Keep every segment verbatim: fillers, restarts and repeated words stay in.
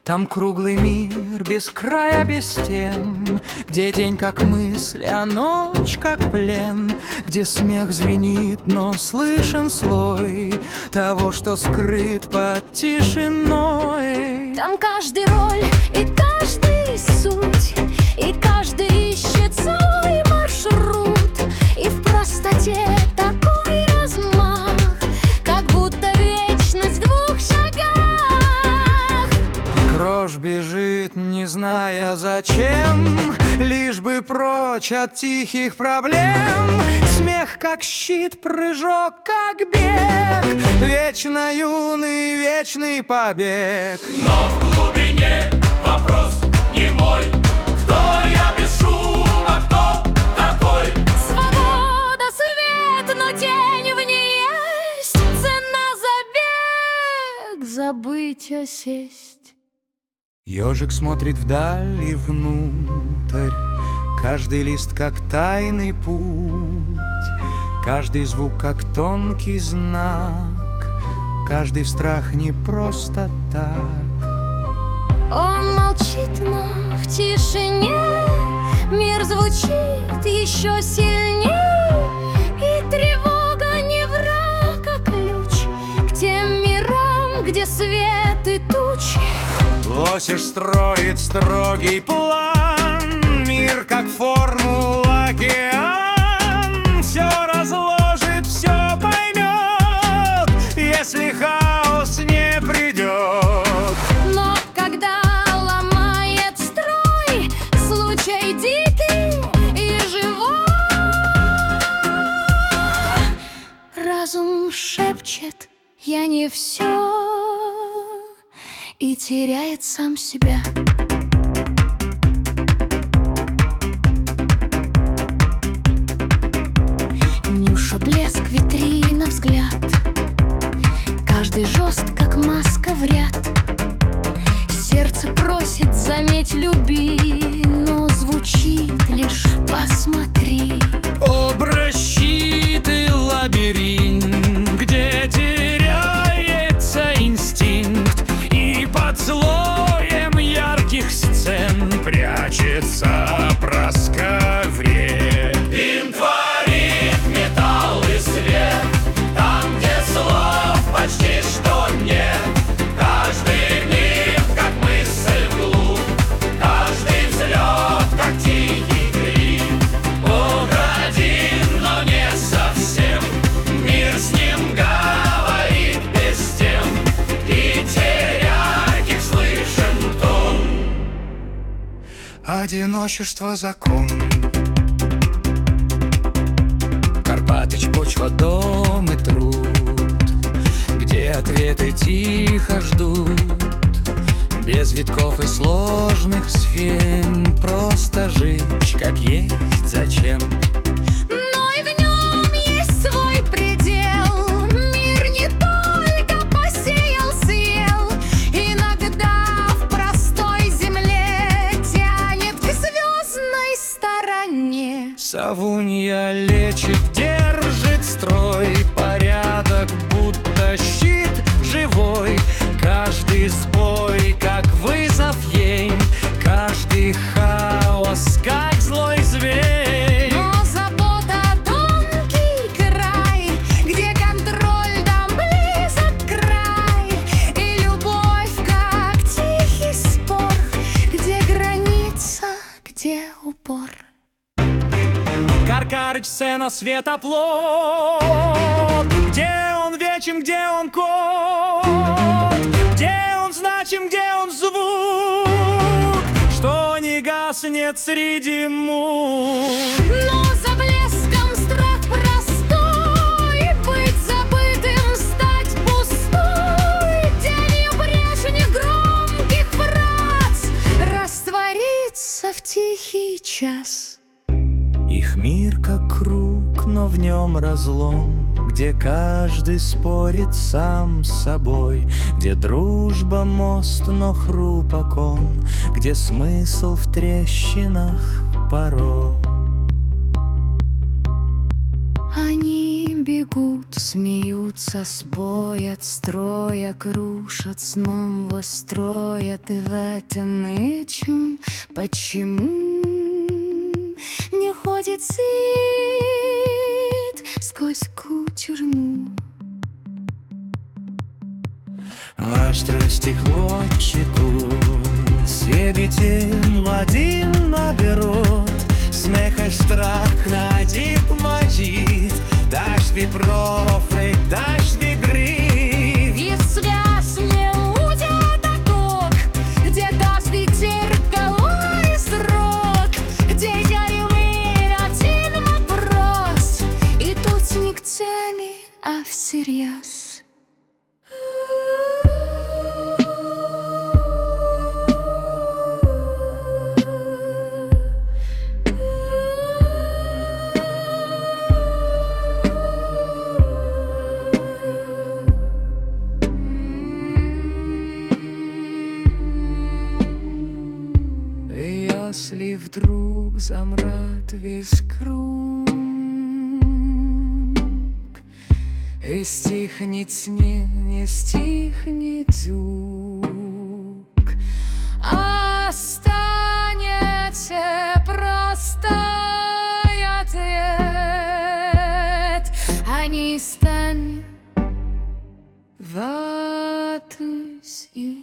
Там круглый мир, без края, без стен, где день как мысль, а ночь как плен, где смех звенит, но слышен слой того, что скрыт под тишиной. Там каждый роль и каждый суть, и каждый ищет свой маршрут, и в простоте такой размах, как будто вечность в двух шагах. Кровь бежит, не зная зачем, лишь бы прочь от тихих проблем. Смех как щит, прыжок как бег, вечно юный, вечный побег. Но в глубине вопрос не мой: кто я без шума, кто такой? Свобода, свет, но тень в ней есть. Цена за бег, забыть осесть. Ежик смотрит вдаль и внутрь, каждый лист как тайный путь, каждый звук как тонкий знак, каждый страх не просто так. Он молчит, но в тишине мир звучит еще сильнее, и тревога не враг, а ключ к тем мирам, где свет и тучи. Лосев строит строгий план, мир как формула океан. Все разложит, все поймет, если хаос не придет. Но когда ломает строй случай дикий и живой, разум шепчет: я не все, и теряет сам себя. Нюша, блеск, витрина, взгляд, каждый жест, как маска в ряд. Сердце просит, заметь, люби, но звучит лишь посмотри. Образ щит и лабиринт, где теряется инстинкт, и под слоем ярких сцен прячется проска вред. Им творит металл и свет, там, где слов почти что нет. Каждый миг, как мысль вглубь, каждый взлет, как тихий крик. Он один, но не совсем, мир с ним говорит без тем, и терять слышен тон. Одиночество — закон. Карпатыч, почва, дом и труд, где ответы тихо ждут, без витков и сложных схем, просто жить, как есть, зачем. Но и в нем есть свой предел. Мир не только посеял, съел, иногда в простой земле тянет к звездной стороне. Савунья лечит, держит строй, порядок будто щит живой. Каждый сбой, как вызов ей, каждый хаос, как злой зверь. Но забота — тонкий край, где контроль да близок край, и любовь, как тихий спор, где граница, где упор. Каркарыч, сцена, светоплот, где он вечен, где он код, где он значим, где он звук, что не гаснет среди мук. Но за блеском страх простой, быть забытым, стать пустой, тенью прежних громких фраз раствориться в тихий час. Их мир как круг, но в нем разлом, где каждый спорит сам с собой, где дружба мост, но хрупок он, где смысл в трещинах порой. Они бегут, смеются, споят, строя, крушат, снова строят. И в этом нечем, почему не ходит свет сквозь кучерму. Остро стекло чекут, свидетель один наберут. Смех и страх на один мочит. Дождь ветров и дождь гриф. И связь мелодия такок, где каждый зеркало и срок, где я и мир один вопрос. И тут не к цели, а всерьез. Если вдруг замрат весь круг и стихнет снег, не стихнет звук, останется простой ответ, а не станет ватный снег.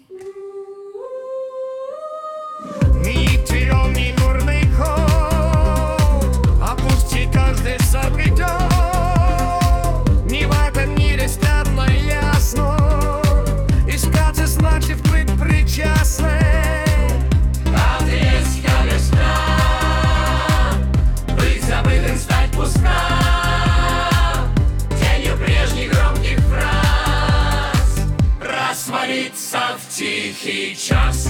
Ни трём, ни горный ход, опусти каждый сопредел. Ни в этом мире стало ясно, искать значит быть причастным. Отрезка весна, быть забытым, стать пустым, тенью прежних громких фраз раствориться в тихий час.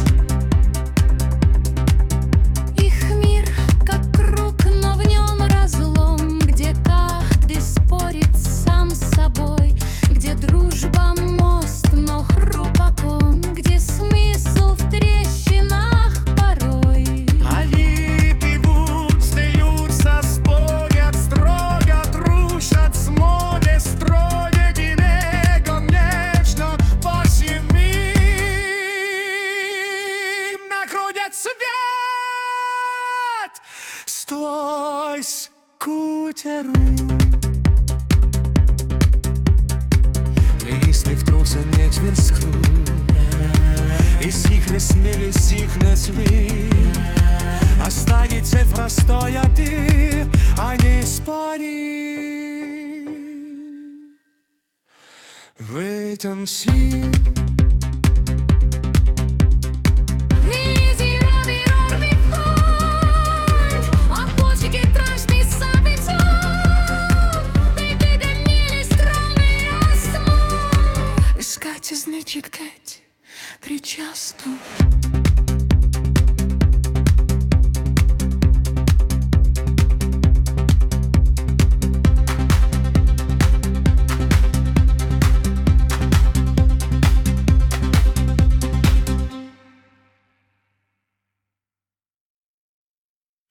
Стой, скутеру. Если в трусе не тверскую, и сихне смели, сихне сви, останется простой ты, а не спори. В этом сил. Значит, Кать, причастна.